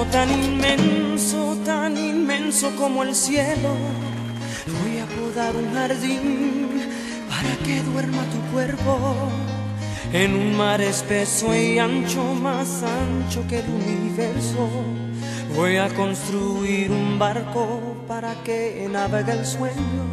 tan inmenso como el cielo. Voy a podar un jardín para que duerma tu cuerpo en un mar espeso y ancho, más ancho que el universo. Voy a construir un barco para que navegue el sueño.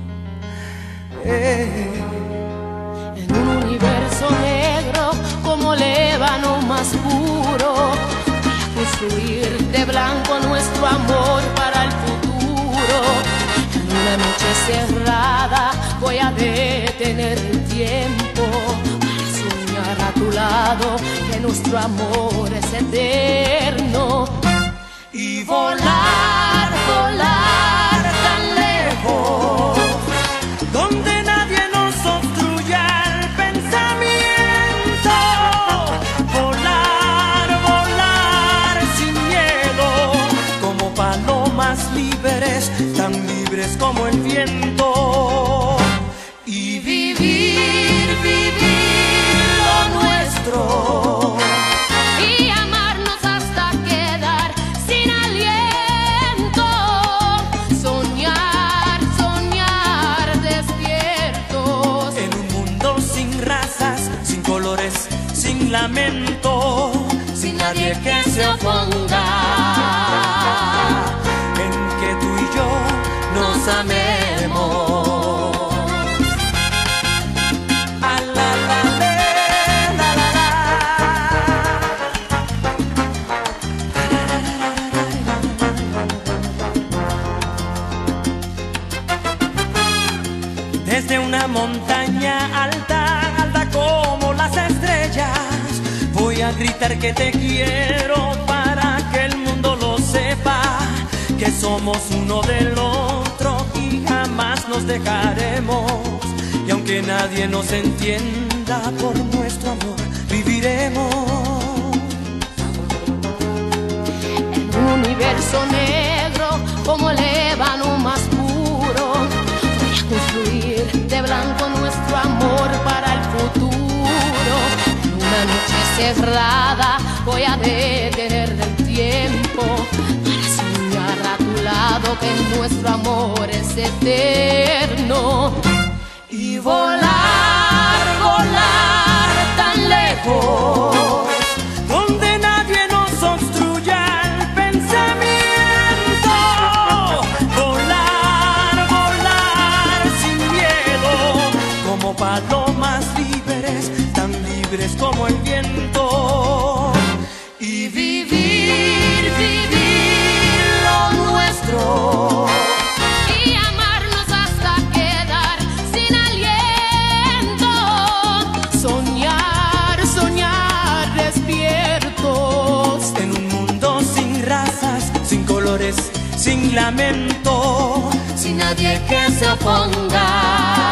En un universo negro como el ébano más puro, voy a construir de blanco nuestro amor para el futuro. En una noche cerrada voy a detener el tiempo para soñar a tu lado que nuestro amor es eterno. Y volar, volar tan lejos, donde nadie nos obstruya el pensamiento. Volar, volar sin miedo, como palomas libres, tan libres como el viento. Y vivir, vivir lo nuestro. Sin lamento, sin nadie que se oponga, en que tú y yo nos amemos. A la la la la la. Desde una montaña alta, alta como las estrellas, voy a gritar que te quiero para que el mundo lo sepa, que somos uno del otro y jamás nos dejaremos. Y aunque nadie nos entienda, por nuestro amor viviremos. En un universo negro como el ébano más puro, voy a construir de blanco nuestro amor para el futuro. Una noche cerrada voy a detener el tiempo para soñar a tu lado que nuestro amor es eterno. Y volar, volar tan lejos, donde nadie nos obstruya el pensamiento. Volar, volar sin miedo, como palomas libres, tan libres como el viento. Y vivir, vivir lo nuestro. Y amarnos hasta quedar sin aliento. Soñar, soñar despiertos. En un mundo sin razas, sin colores, sin lamento, sin nadie que se oponga.